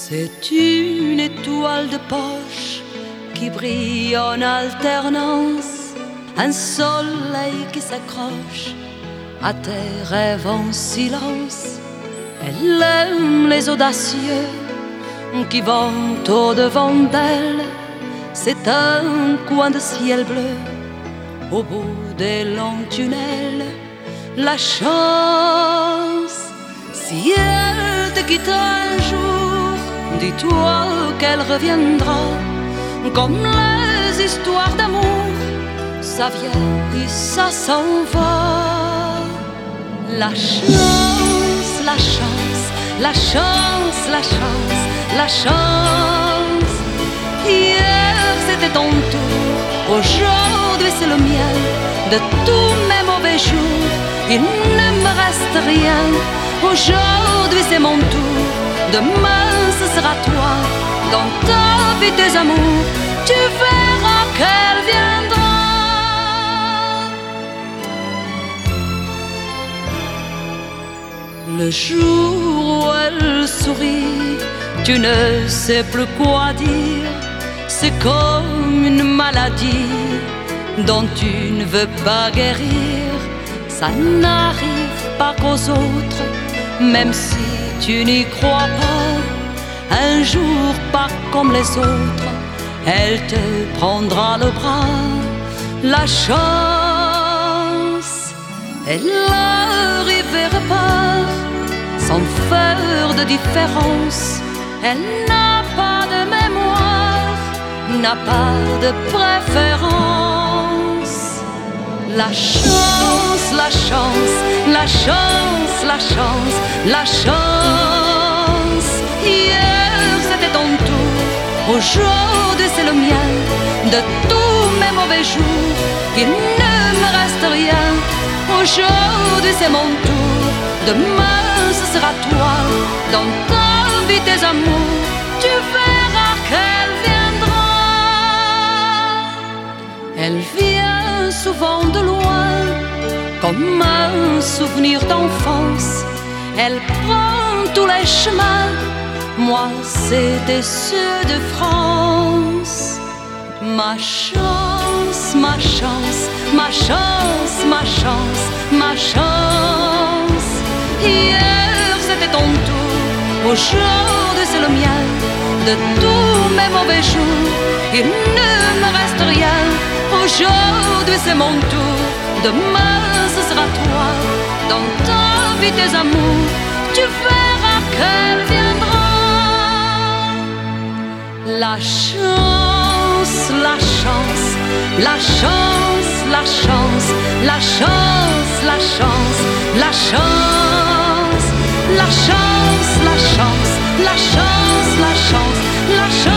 C'est une étoile de poche qui brille en alternance, un soleil qui s'accroche à tes rêves en silence. Elle aime les audacieux qui vont au-devant d'elle. C'est un coin de ciel bleu au bout des longs tunnels. La chance, si elle te quitte un jour, dis-toi qu'elle reviendra. Comme les histoires d'amour, ça vient et ça s'en va. La chance, la chance, la chance, la chance, la chance. Hier c'était ton tour, aujourd'hui c'est le mien. De tous mes mauvais jours, il ne me reste rien. Aujourd'hui c'est mon tour, demain ce sera toi. Dans ta vie tes amours, tu verras qu'elle viendra. Le jour où elle sourit, tu ne sais plus quoi dire. C'est comme une maladie dont tu ne veux pas guérir. Ça n'arrive pas qu'aux autres, même si tu n'y crois pas. Un jour pas comme les autres, elle te prendra le bras. La chance, elle n'arrivera pas sans faire de différence. Elle n'a pas de mémoire, n'a pas de préférence. La chance, la chance, la chance, la chance, la chance. Hier c'était ton tour, aujourd'hui c'est le mien. De tous mes mauvais jours, il ne me reste rien. Aujourd'hui c'est mon tour, demain ce sera toi. Dans ta vie tes amours, tu verras qu'elle viendra. Elle vient souvent de loin, comme un souvenir d'enfance. Elle prend tous les chemins, moi c'était ceux de France. Ma chance, ma chance, ma chance, ma chance, ma chance. Hier c'était ton tour, aujourd'hui c'est le mien. De tous mes mauvais jours, il ne me reste rien. Aujourd'hui c'est mon tour, demain ce sera toi. Dans ta vie tes amours, tu verras qu'elle viendra. La chance, la chance, la chance, la chance, la chance, la chance, la chance, la chance, la chance, la chance, la chance, la chance.